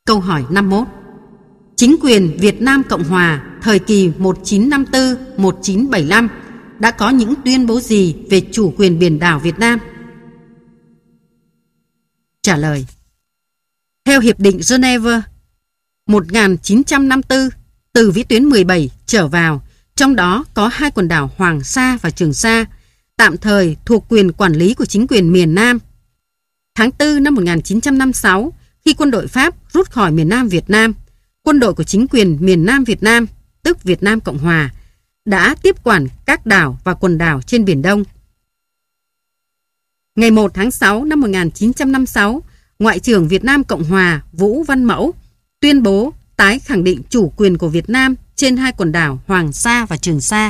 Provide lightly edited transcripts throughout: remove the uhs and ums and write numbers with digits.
Câu hỏi 51. Chính quyền Việt Nam Cộng Hòa thời kỳ 1954-1975 đã có những tuyên bố gì về chủ quyền biển đảo Việt Nam? Trả lời. Theo Hiệp định Geneva 1954, từ vĩ tuyến 17 trở vào, trong đó có 2 quần đảo Hoàng Sa và Trường Sa, tạm thời thuộc quyền quản lý của chính quyền miền Nam. Tháng 4 năm 1956, khi quân đội Pháp rút khỏi miền Nam Việt Nam, quân đội của chính quyền miền Nam Việt Nam, tức Việt Nam Cộng Hòa, đã tiếp quản các đảo và quần đảo trên Biển Đông. Ngày 1 tháng 6 năm 1956, Ngoại trưởng Việt Nam Cộng Hòa Vũ Văn Mẫu tuyên bố tái khẳng định chủ quyền của Việt Nam trên 2 quần đảo Hoàng Sa và Trường Sa.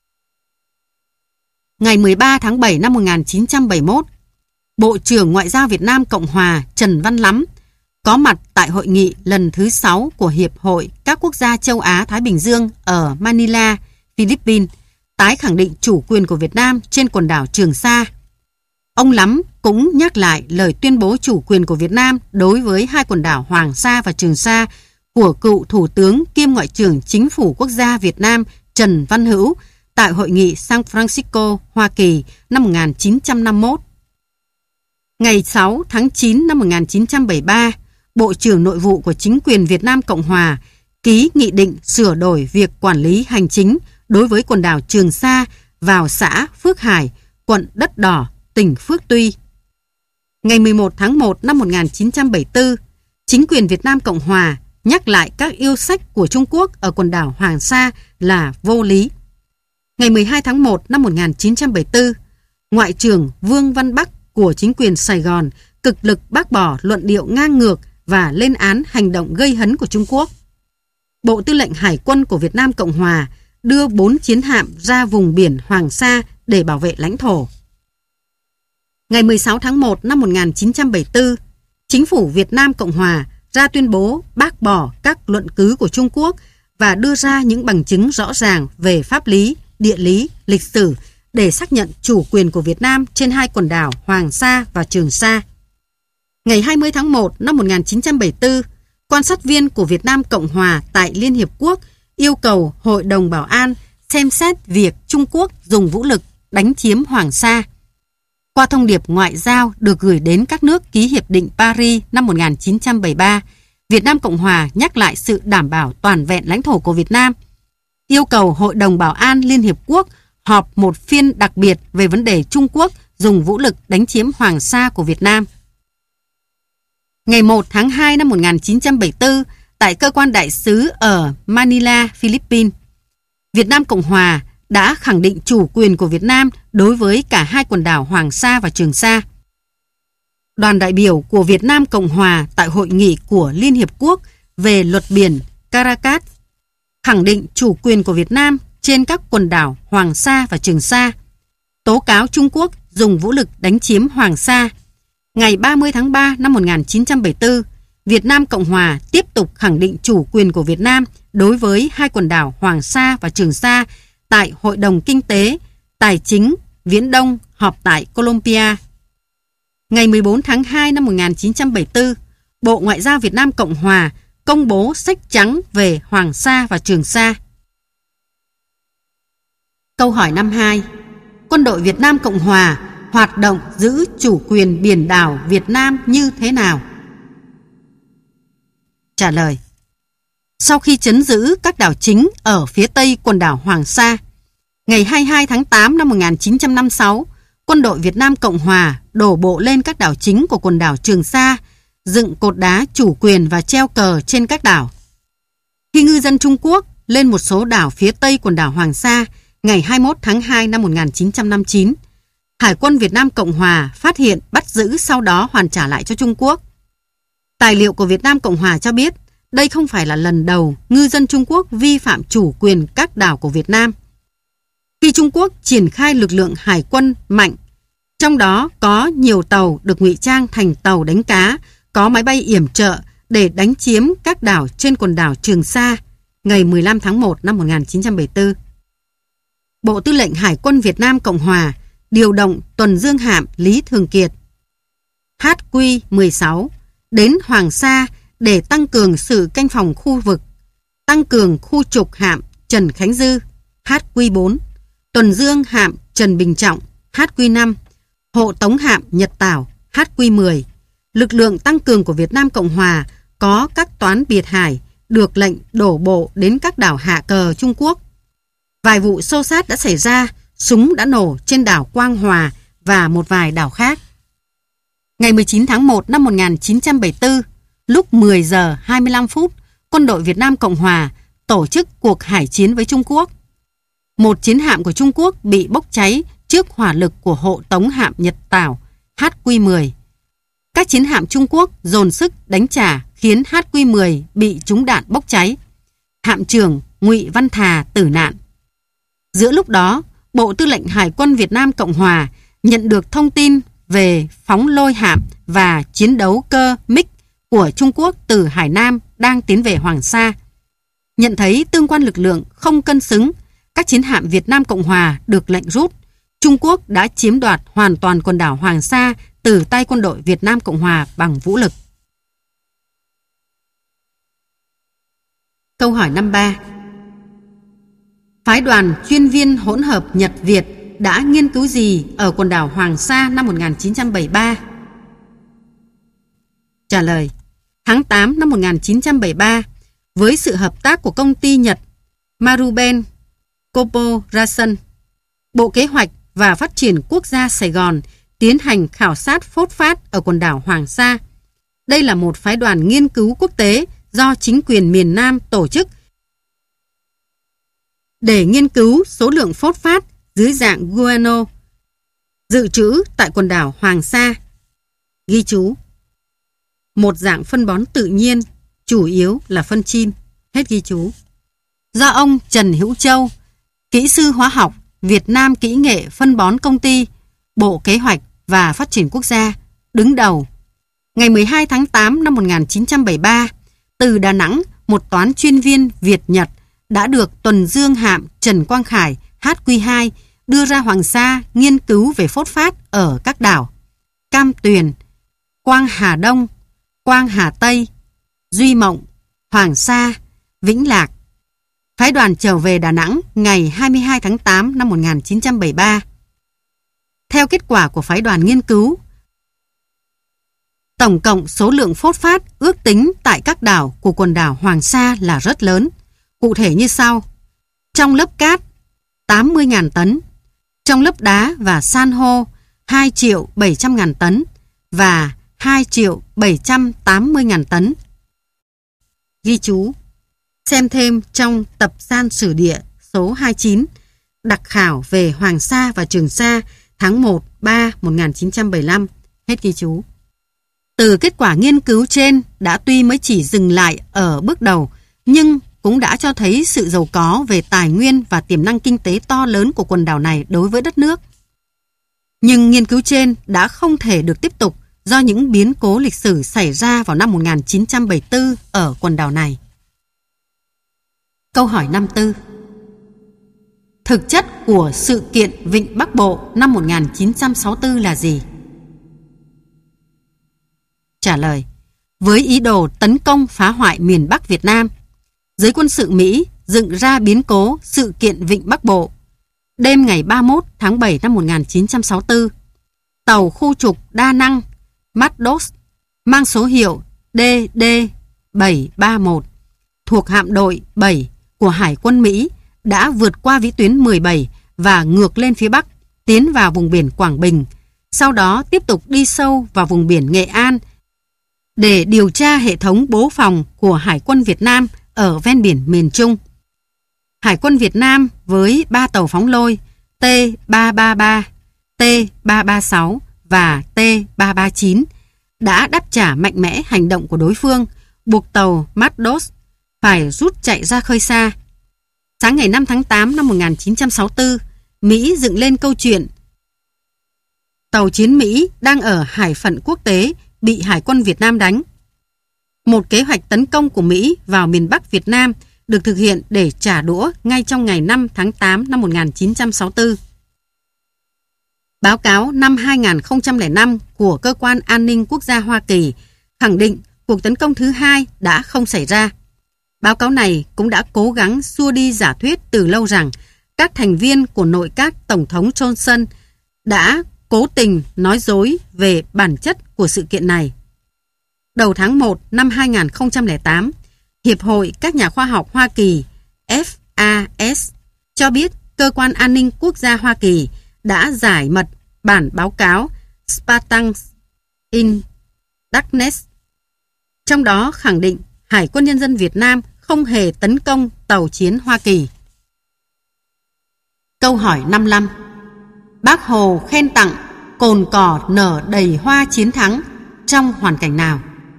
Ngày 13 tháng 7 năm 1971, Bộ trưởng Ngoại giao Việt Nam Cộng Hòa Trần Văn Lắm có mặt tại hội nghị lần thứ 6 của Hiệp hội các quốc gia châu Á-Thái Bình Dương ở Manila, Philippines, tái khẳng định chủ quyền của Việt Nam trên quần đảo Trường Sa. Ông Lắm cũng nhắc lại lời tuyên bố chủ quyền của Việt Nam đối với 2 quần đảo Hoàng Sa và Trường Sa của cựu Thủ tướng kiêm Ngoại trưởng Chính phủ Quốc gia Việt Nam Trần Văn Hữu tại hội nghị San Francisco, Hoa Kỳ năm 1951. Ngày 6 tháng 9 năm 1973, Bộ trưởng Nội vụ của chính quyền Việt Nam Cộng Hòa ký nghị định sửa đổi việc quản lý hành chính đối với quần đảo Trường Sa vào xã Phước Hải, quận Đất Đỏ, tỉnh Phước Tuy. Ngày 11 tháng 1 năm 1974, chính quyền Việt Nam Cộng Hòa nhắc lại các yêu sách của Trung Quốc ở quần đảo Hoàng Sa là vô lý. Ngày 12 tháng 1 năm 1974, Ngoại trưởng Vương Văn Bắc của chính quyền Sài Gòn cực lực bác bỏ luận điệu ngang ngược và lên án hành động gây hấn của Trung Quốc. Bộ Tư lệnh Hải quân của Việt Nam Cộng Hòa đưa 4 chiến hạm ra vùng biển Hoàng Sa để bảo vệ lãnh thổ. Ngày 16 tháng 1 năm 1974, Chính phủ Việt Nam Cộng Hòa ra tuyên bố bác bỏ các luận cứ của Trung Quốc và đưa ra những bằng chứng rõ ràng về pháp lý, địa lý, lịch sử để xác nhận chủ quyền của Việt Nam trên 2 quần đảo Hoàng Sa và Trường Sa. Ngày 20 tháng 1 năm 1974, quan sát viên của Việt Nam Cộng Hòa tại Liên Hiệp Quốc yêu cầu Hội đồng Bảo an xem xét việc Trung Quốc dùng vũ lực đánh chiếm Hoàng Sa. Qua thông điệp ngoại giao được gửi đến các nước ký Hiệp định Paris năm 1973, Việt Nam Cộng Hòa nhắc lại sự đảm bảo toàn vẹn lãnh thổ của Việt Nam, yêu cầu Hội đồng Bảo an Liên Hiệp Quốc họp một phiên đặc biệt về vấn đề Trung Quốc dùng vũ lực đánh chiếm Hoàng Sa của Việt Nam. Ngày 1 tháng 2 năm 1974, tại cơ quan đại sứ ở Manila, Philippines, Việt Nam Cộng Hòa đã khẳng định chủ quyền của Việt Nam đối với cả 2 quần đảo Hoàng Sa và Trường Sa. Đoàn đại biểu của Việt Nam Cộng Hòa tại hội nghị của Liên Hiệp Quốc về luật biển Caracas khẳng định chủ quyền của Việt Nam trên các quần đảo Hoàng Sa và Trường Sa, tố cáo Trung Quốc dùng vũ lực đánh chiếm Hoàng Sa. Ngày 30 tháng 3 năm 1974, Việt Nam Cộng Hòa tiếp tục khẳng định chủ quyền của Việt Nam đối với 2 quần đảo Hoàng Sa và Trường Sa tại Hội đồng Kinh tế, Tài chính, Viễn Đông họp tại Colombia. Ngày 14 tháng 2 năm 1974, Bộ Ngoại giao Việt Nam Cộng Hòa công bố sách trắng về Hoàng Sa và Trường Sa. Câu hỏi 52. Quân đội Việt Nam Cộng Hòa hoạt động giữ chủ quyền biển đảo Việt Nam như thế nào? Trả lời. Sau khi trấn giữ các đảo chính ở phía tây quần đảo Hoàng Sa, ngày 22 tháng 8 năm 1956, quân đội Việt Nam Cộng Hòa đổ bộ lên các đảo chính của quần đảo Trường Sa, dựng cột đá chủ quyền và treo cờ trên các đảo. Khi ngư dân Trung Quốc lên một số đảo phía tây quần đảo Hoàng Sa, ngày 21 tháng 2 năm 1959, Hải quân Việt Nam Cộng Hòa phát hiện, bắt giữ, sau đó hoàn trả lại cho Trung Quốc. Tài liệu của Việt Nam Cộng Hòa cho biết đây không phải là lần đầu ngư dân Trung Quốc vi phạm chủ quyền các đảo của Việt Nam. Khi Trung Quốc triển khai lực lượng hải quân mạnh, trong đó có nhiều tàu được ngụy trang thành tàu đánh cá, có máy bay yểm trợ để đánh chiếm các đảo trên quần đảo Trường Sa, ngày 15 tháng 1 năm 1974. Bộ Tư lệnh Hải quân Việt Nam Cộng Hòa điều động tuần dương hạm Lý Thường Kiệt HQ-16 đến Hoàng Sa để tăng cường sự canh phòng khu vực, tăng cường khu trục hạm Trần Khánh Dư HQ4, tuần dương hạm Trần Bình Trọng HQ5, hộ tống hạm Nhật Tảo HQ10. Lực lượng tăng cường của Việt Nam Cộng Hòa có các toán biệt hải được lệnh đổ bộ đến các đảo hạ cờ Trung Quốc. Vài vụ xô xát đã xảy ra, súng đã nổ trên đảo Quang Hòa và một vài đảo khác. Ngày 19 tháng 1 năm 1974, lúc 10 giờ 25 phút, quân đội Việt Nam Cộng Hòa tổ chức cuộc hải chiến với Trung Quốc. Một chiến hạm của Trung Quốc bị bốc cháy trước hỏa lực của hộ tống hạm Nhật Tảo HQ10. Các chiến hạm Trung Quốc dồn sức đánh trả khiến HQ10 bị trúng đạn bốc cháy. Hạm trưởng Ngụy Văn Thà tử nạn. Giữa lúc đó, Bộ Tư lệnh Hải quân Việt Nam Cộng Hòa nhận được thông tin về phóng lôi hạm và chiến đấu cơ MiG của Trung Quốc từ Hải Nam đang tiến về Hoàng Sa. Nhận thấy tương quan lực lượng không cân xứng, các chiến hạm Việt Nam Cộng Hòa được lệnh rút. Trung Quốc đã chiếm đoạt hoàn toàn quần đảo Hoàng Sa từ tay quân đội Việt Nam Cộng Hòa bằng vũ lực. Câu hỏi 53. Phái đoàn chuyên viên hỗn hợp Nhật-Việt đã nghiên cứu gì ở quần đảo Hoàng Sa năm 1973? Trả lời. Tháng 8 năm 1973, với sự hợp tác của công ty Nhật Maruben Corporation, Bộ Kế hoạch và Phát triển Quốc gia Sài Gòn tiến hành khảo sát phốt phát ở quần đảo Hoàng Sa. Đây là một phái đoàn nghiên cứu quốc tế do chính quyền miền Nam tổ chức để nghiên cứu số lượng phốt phát dưới dạng guano dự trữ tại quần đảo Hoàng Sa. Ghi chú: một dạng phân bón tự nhiên, chủ yếu là phân chim. Hết ghi chú. Do ông Trần Hữu Châu, kỹ sư hóa học, Việt Nam Kỹ nghệ phân bón công ty, Bộ Kế hoạch và Phát triển Quốc gia, đứng đầu. Ngày 12 tháng 8 năm 1973, từ Đà Nẵng, một toán chuyên viên Việt-Nhật đã được tuần dương hạm Trần Quang Khải HQ2 đưa ra Hoàng Sa nghiên cứu về phốt phát ở các đảo Cam Tuyền, Quang Hà Đông, Quang Hà Tây, Duy Mộng, Hoàng Sa, Vĩnh Lạc. Phái đoàn trở về Đà Nẵng ngày 22 tháng 8 năm 1973. Theo kết quả của phái đoàn nghiên cứu, tổng cộng số lượng phốt phát ước tính tại các đảo của quần đảo Hoàng Sa là rất lớn. Cụ thể như sau: trong lớp cát 80.000 tấn, trong lớp đá và san hô 2.700.000 tấn và 2.780.000 tấn. Ghi chú: xem thêm trong tập san sử địa số 29, đặc khảo về Hoàng Sa và Trường Sa tháng 1/3/1975. Hết ghi chú. Từ kết quả nghiên cứu trên đã tuy mới chỉ dừng lại ở bước đầu, nhưng cũng đã cho thấy sự giàu có về tài nguyên và tiềm năng kinh tế to lớn của quần đảo này đối với đất nước. Nhưng nghiên cứu trên đã không thể được tiếp tục do những biến cố lịch sử xảy ra vào năm 1974 ở quần đảo này. Câu hỏi 54. Thực chất của sự kiện Vịnh Bắc Bộ năm 1964 là gì? Trả lời. Với ý đồ tấn công phá hoại miền Bắc Việt Nam, giới quân sự Mỹ dựng ra biến cố sự kiện Vịnh Bắc Bộ. Đêm ngày 31 tháng 7 năm 1964, tàu khu trục đa năng Maddos mang số hiệu DD-731 thuộc hạm đội 7 của Hải quân Mỹ đã vượt qua vĩ tuyến 17 và ngược lên phía Bắc, tiến vào vùng biển Quảng Bình, sau đó tiếp tục đi sâu vào vùng biển Nghệ An để điều tra hệ thống bố phòng của Hải quân Việt Nam ở ven biển miền Trung. Hải quân Việt Nam với 3 tàu phóng lôi T-333, T-336 và T-339 đã đáp trả mạnh mẽ hành động của đối phương, buộc tàu Maddos phải rút chạy ra khơi xa. Sáng ngày 5 tháng 8 năm 1964, Mỹ dựng lên câu chuyện tàu chiến Mỹ đang ở hải phận quốc tế bị Hải quân Việt Nam đánh. Một kế hoạch tấn công của Mỹ vào miền Bắc Việt Nam được thực hiện để trả đũa ngay trong ngày 5 tháng 8 năm 1964. Báo cáo năm 2005 của Cơ quan An ninh Quốc gia Hoa Kỳ khẳng định cuộc tấn công thứ hai đã không xảy ra. Báo cáo này cũng đã cố gắng xua đi giả thuyết từ lâu rằng các thành viên của nội các Tổng thống Johnson đã cố tình nói dối về bản chất của sự kiện này. Đầu tháng 1 năm 2008, Hiệp hội các nhà khoa học Hoa Kỳ FAS cho biết Cơ quan An ninh Quốc gia Hoa Kỳ đã giải mật bản báo cáo Spartans in Darkness, trong đó khẳng định Hải quân Nhân dân Việt Nam không hề tấn công tàu chiến Hoa Kỳ. Câu hỏi 55. Bác Hồ khen tặng cồn cỏ nở đầy hoa chiến thắng trong hoàn cảnh nào?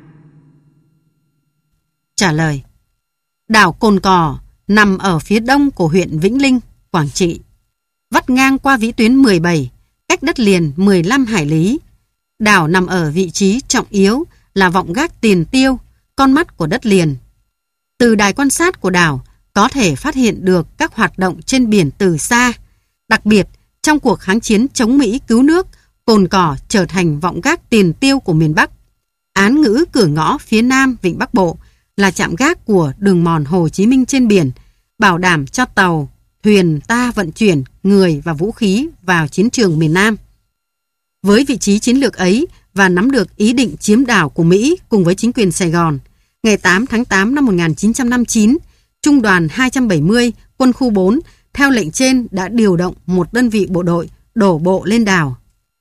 Trả lời. Đảo Cồn Cỏ nằm ở phía đông của huyện Vĩnh Linh, Quảng Trị, vắt ngang qua vĩ tuyến 17, cách đất liền 15 hải lý. Đảo nằm ở vị trí trọng yếu là vọng gác tiền tiêu, con mắt của đất liền. Từ đài quan sát của đảo có thể phát hiện được các hoạt động trên biển từ xa. Đặc biệt, trong cuộc kháng chiến chống Mỹ cứu nước, Cồn Cỏ trở thành vọng gác tiền tiêu của miền Bắc. Án ngữ cửa ngõ phía nam Vịnh Bắc Bộ là trạm gác của đường mòn Hồ Chí Minh trên biển, bảo đảm cho tàu, thuyền ta vận chuyển người và vũ khí vào chiến trường miền Nam. Với vị trí chiến lược ấy và nắm được ý định chiếm đảo của Mỹ cùng với chính quyền Sài Gòn, ngày 8 tháng 8 năm 1959, Trung đoàn 270 quân khu 4 theo lệnh trên đã điều động một đơn vị bộ đội đổ bộ lên đảo.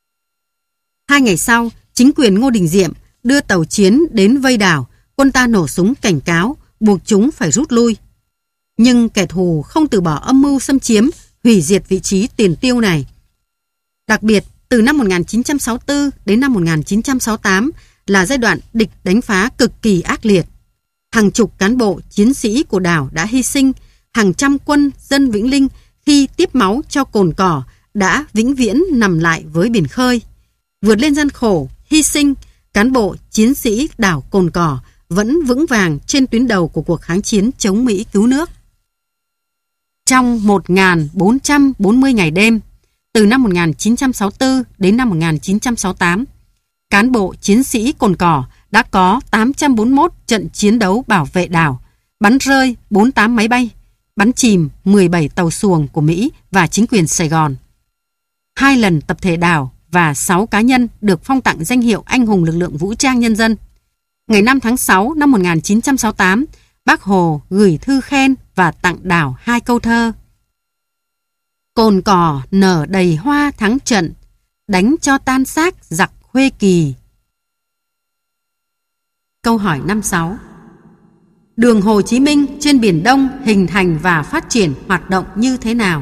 2 ngày sau, chính quyền Ngô Đình Diệm đưa tàu chiến đến vây đảo, quân ta nổ súng cảnh cáo, buộc chúng phải rút lui. Nhưng kẻ thù không từ bỏ âm mưu xâm chiếm, hủy diệt vị trí tiền tiêu này. Đặc biệt, từ năm 1964 đến năm 1968 là giai đoạn địch đánh phá cực kỳ ác liệt. Hàng chục cán bộ, chiến sĩ của đảo đã hy sinh, hàng trăm quân dân Vĩnh Linh khi tiếp máu cho Cồn Cỏ đã vĩnh viễn nằm lại với biển khơi. Vượt lên gian khổ, hy sinh, cán bộ, chiến sĩ đảo Cồn Cỏ vẫn vững vàng trên tuyến đầu của cuộc kháng chiến chống Mỹ cứu nước. Trong 1.440 ngày đêm, từ năm 1964 đến năm 1968, cán bộ chiến sĩ Cồn Cỏ đã có 841 trận chiến đấu bảo vệ đảo, bắn rơi 48 máy bay, bắn chìm 17 tàu xuồng của Mỹ và chính quyền Sài Gòn. 2 lần tập thể đảo và 6 cá nhân được phong tặng danh hiệu Anh hùng lực lượng vũ trang nhân dân. Ngày 5 tháng 6 năm 1968, Bác Hồ gửi thư khen và tặng đảo 2 câu thơ. Cồn Cỏ nở đầy hoa thắng trận, đánh cho tan xác giặc Khuê Kỳ. Câu hỏi 56. Đường Hồ Chí Minh trên Biển Đông hình thành và phát triển hoạt động như thế nào?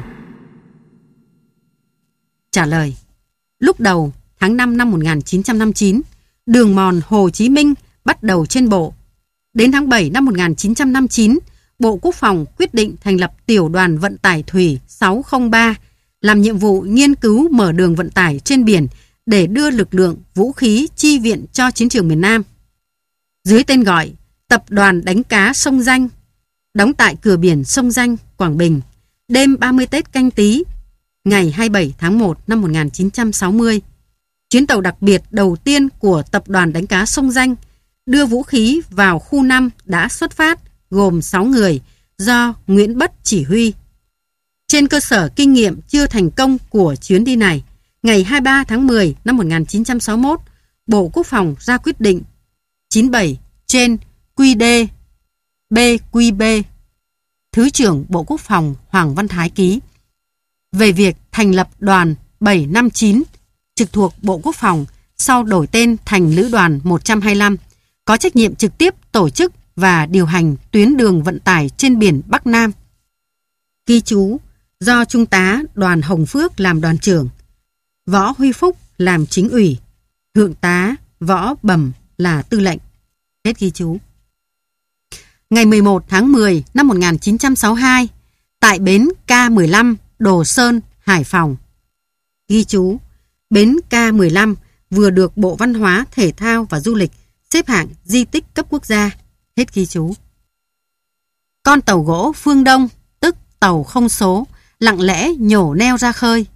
Trả lời. Lúc đầu, tháng 5 năm 1959, đường mòn Hồ Chí Minh bắt đầu trên bộ. Đến tháng 7 năm 1959, Bộ Quốc phòng quyết định thành lập Tiểu đoàn Vận tải Thủy 603, làm nhiệm vụ nghiên cứu mở đường vận tải trên biển để đưa lực lượng vũ khí chi viện cho chiến trường miền Nam. Dưới tên gọi Tập đoàn Đánh cá Sông Danh, đóng tại cửa biển Sông Danh, Quảng Bình, đêm 30 Tết Canh Tý, ngày 27 tháng 1 năm 1960. Chuyến tàu đặc biệt đầu tiên của Tập đoàn Đánh cá Sông Danh đưa vũ khí vào khu 5 đã xuất phát, gồm 6 người, do Nguyễn Bất chỉ huy. Trên cơ sở kinh nghiệm chưa thành công của chuyến đi này, ngày 23 tháng 10 năm 1961, Bộ Quốc phòng ra quyết định 97 trên QD BQB, Thứ trưởng Bộ Quốc phòng Hoàng Văn Thái ký, về việc thành lập đoàn 759 trực thuộc Bộ Quốc phòng, sau đổi tên thành Lữ đoàn 125, có trách nhiệm trực tiếp tổ chức và điều hành tuyến đường vận tải trên biển Bắc Nam. Ghi chú, do Trung tá Đoàn Hồng Phước làm đoàn trưởng, Võ Huy Phúc làm chính ủy, Thượng tá Võ Bẩm là tư lệnh. Hết ghi chú. Ngày 11 tháng 10 năm 1962, tại bến K15 Đồ Sơn, Hải Phòng. Ghi chú, bến K15 vừa được Bộ Văn hóa, Thể thao và Du lịch xếp hạng di tích cấp quốc gia. Hết ghi chú. Con tàu gỗ Phương Đông, tức tàu không số, lặng lẽ nhổ neo ra khơi.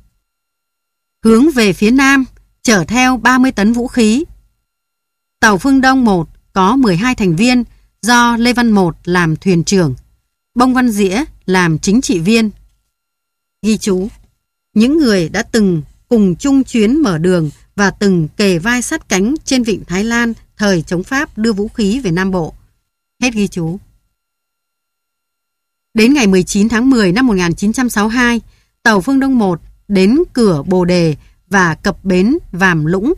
Hướng về phía nam, chở theo 30 tấn vũ khí. Tàu Phương Đông 1 có 12 thành viên do Lê Văn Một làm thuyền trưởng, Bông Văn Dĩa làm chính trị viên. Ghi chú: những người đã từng cùng chung chuyến mở đường và từng kề vai sát cánh trên vịnh Thái Lan thời chống Pháp đưa vũ khí về Nam Bộ. Hết ghi chú. Đến ngày 19 tháng 10 năm 1962, tàu Phương Đông 1 đến cửa Bồ Đề và cập bến Vàm Lũng,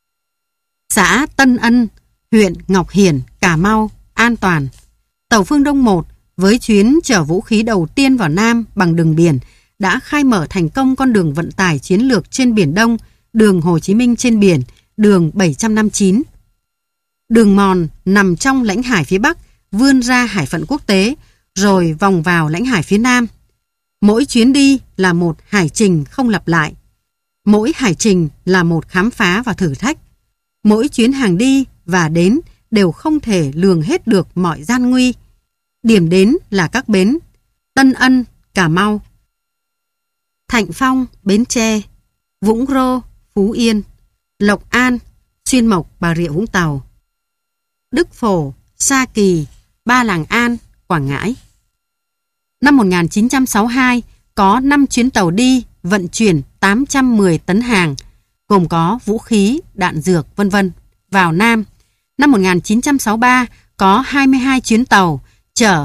xã Tân Ân, huyện Ngọc Hiển, Cà Mau, an toàn. Tàu Phương Đông 1 với chuyến chở vũ khí đầu tiên vào Nam bằng đường biển đã khai mở thành công con đường vận tải chiến lược trên Biển Đông, đường Hồ Chí Minh trên biển, đường 759. Đường mòn nằm trong lãnh hải phía Bắc, vươn ra hải phận quốc tế, rồi vòng vào lãnh hải phía Nam. Mỗi chuyến đi là một hải trình không lặp lại. Mỗi hải trình là một khám phá và thử thách. Mỗi chuyến hàng đi và đến đều không thể lường hết được mọi gian nguy. Điểm đến là các bến Tân Ân, Cà Mau, Thạnh Phong, Bến Tre, Vũng Rô, Phú Yên, Lộc An, Xuyên Mộc, Bà Rịa Vũng Tàu, Đức Phổ, Sa Kỳ, Ba Làng An, Quảng Ngãi. Năm 1962, có 5 chuyến tàu đi vận chuyển 810 tấn hàng, gồm có vũ khí, đạn dược, v.v. vào Nam. Năm 1963, có 22 chuyến tàu chở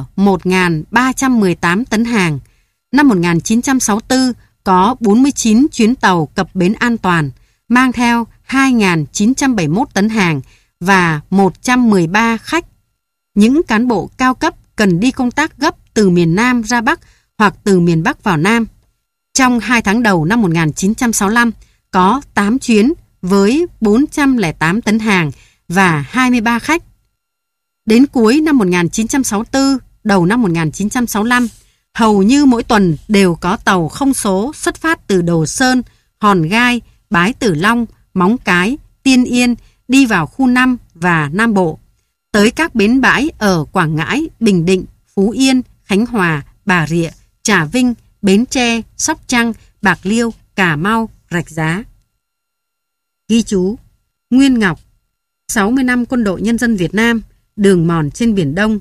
1.318 tấn hàng. Năm 1964, có 49 chuyến tàu cập bến an toàn, mang theo 2.971 tấn hàng và 113 khách. Những cán bộ cao cấp cần đi công tác gấp từ miền Nam ra Bắc hoặc từ miền Bắc vào Nam. Trong 2 tháng đầu năm 1965, có 8 chuyến với 408 tấn hàng và 23 khách. Đến cuối năm 1964, đầu năm 1965, hầu như mỗi tuần đều có tàu không số xuất phát từ Đồ Sơn, Hòn Gai, Bái Tử Long, Móng Cái, Tiên Yên đi vào khu 5 và Nam Bộ, tới các bến bãi ở Quảng Ngãi, Bình Định, Phú Yên, Khánh Hòa, Bà Rịa, Trà Vinh, Bến Tre, Sóc Trăng, Bạc Liêu, Cà Mau, Rạch Giá. Ghi chú: Nguyên Ngọc, 60 năm Quân đội Nhân dân Việt Nam, đường mòn trên Biển Đông.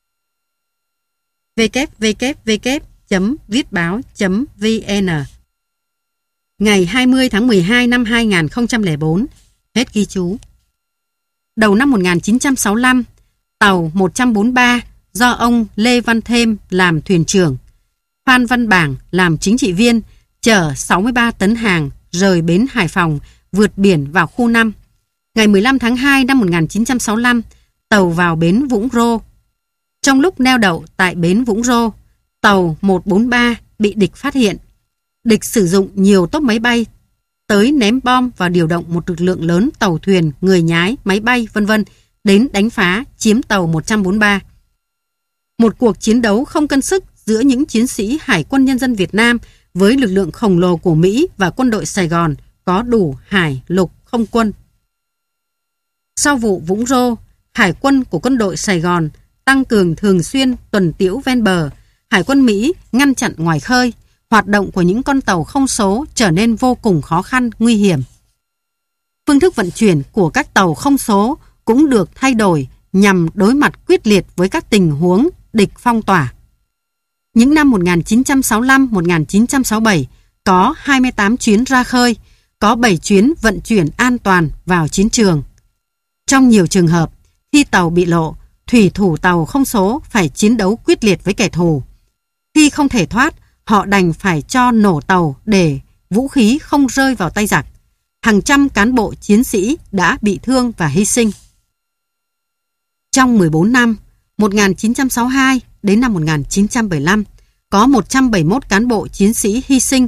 www.vietbao.vn. Ngày 20 tháng 12 năm 2004. Hết ghi chú. Đầu năm 1965, tàu 143 do ông Lê Văn Thêm làm thuyền trưởng, Phan Văn Bảng làm chính trị viên, chở 63 tấn hàng rời bến Hải Phòng, vượt biển vào khu 5. Ngày 15 tháng 2 năm 1965, tàu vào bến Vũng Rô. Trong lúc neo đậu tại bến Vũng Rô, tàu 143 bị địch phát hiện. Địch sử dụng nhiều tốp máy bay tới ném bom và điều động một lực lượng lớn tàu thuyền, người nhái, máy bay, v.v. đến đánh phá, chiếm tàu 143. Một cuộc chiến đấu không cân sức giữa những chiến sĩ Hải quân Nhân dân Việt Nam với lực lượng khổng lồ của Mỹ và quân đội Sài Gòn có đủ hải, lục, không quân. Sau vụ Vũng Rô, Hải quân của quân đội Sài Gòn tăng cường thường xuyên tuần tiễu ven bờ. Hải quân Mỹ ngăn chặn ngoài khơi. Hoạt động của những con tàu không số trở nên vô cùng khó khăn, nguy hiểm. Phương thức vận chuyển của các tàu không số cũng được thay đổi nhằm đối mặt quyết liệt với các tình huống địch phong tỏa. Những năm 1965-1967 có 28 chuyến ra khơi, có 7 chuyến vận chuyển an toàn vào chiến trường. Trong nhiều trường hợp, khi tàu bị lộ, thủy thủ tàu không số phải chiến đấu quyết liệt với kẻ thù. Khi không thể thoát, họ đành phải cho nổ tàu để vũ khí không rơi vào tay giặc. Hàng trăm cán bộ chiến sĩ đã bị thương và hy sinh. Trong 14 năm, 1962 đến năm 1975, có 171 cán bộ chiến sĩ hy sinh,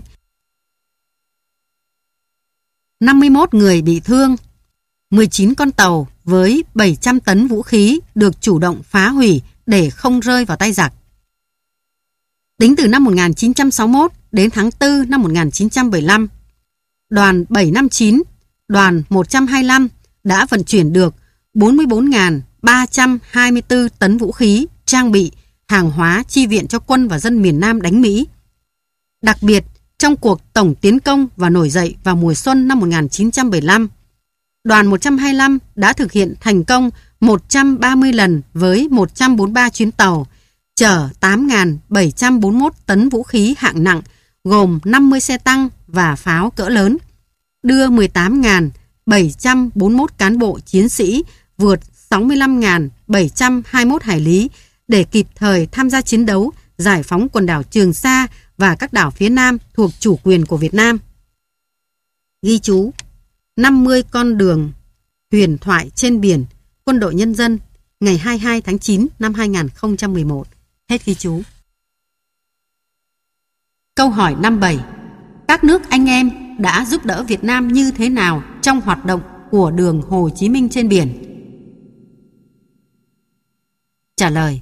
51 người bị thương, 19 con tàu với 700 tấn vũ khí được chủ động phá hủy để không rơi vào tay giặc. Tính từ năm 1961 đến tháng 4 năm 1975, đoàn 759, đoàn 125 đã vận chuyển được 44.324 tấn vũ khí, trang bị, hàng hóa chi viện cho quân và dân miền Nam đánh Mỹ. Đặc biệt, trong cuộc tổng tiến công và nổi dậy vào mùa xuân năm 1975, đoàn 125 đã thực hiện thành công 130 lần với 143 chuyến tàu, chở 8.741 tấn vũ khí hạng nặng, gồm 50 xe tăng và pháo cỡ lớn, đưa 18.741 cán bộ chiến sĩ vượt 65.721 hải lý để kịp thời tham gia chiến đấu giải phóng quần đảo Trường Sa và các đảo phía Nam thuộc chủ quyền của Việt Nam. Ghi chú 50 con đường huyền thoại trên biển, Quân đội Nhân dân, ngày 22 tháng 9 năm 2011. Hết ghi chú. Câu hỏi 57. Các nước anh em đã giúp đỡ Việt Nam như thế nào trong hoạt động của đường Hồ Chí Minh trên biển? Trả lời.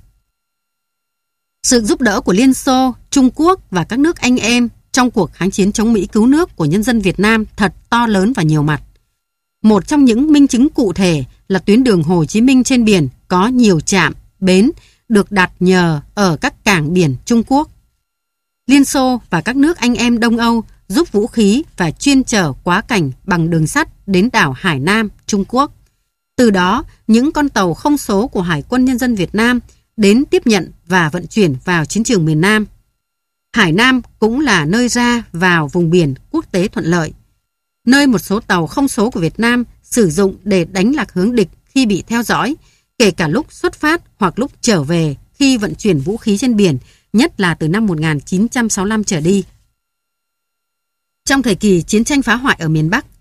Sự giúp đỡ của Liên Xô, Trung Quốc và các nước anh em trong cuộc kháng chiến chống Mỹ cứu nước của nhân dân Việt Nam thật to lớn và nhiều mặt. Một trong những minh chứng cụ thể là tuyến đường Hồ Chí Minh trên biển có nhiều trạm, bến được đặt nhờ ở các cảng biển Trung Quốc. Liên Xô và các nước anh em Đông Âu giúp vũ khí và chuyên chở quá cảnh bằng đường sắt đến đảo Hải Nam, Trung Quốc. Từ đó, những con tàu không số của Hải quân Nhân dân Việt Nam đến tiếp nhận và vận chuyển vào chiến trường miền Nam. Hải Nam cũng là nơi ra vào vùng biển quốc tế thuận lợi, nơi một số tàu không số của Việt Nam sử dụng để đánh lạc hướng địch khi bị theo dõi, kể cả lúc xuất phát hoặc lúc trở về khi vận chuyển vũ khí trên biển, nhất là từ năm 1965 trở đi. Trong thời kỳ chiến tranh phá hoại ở miền Bắc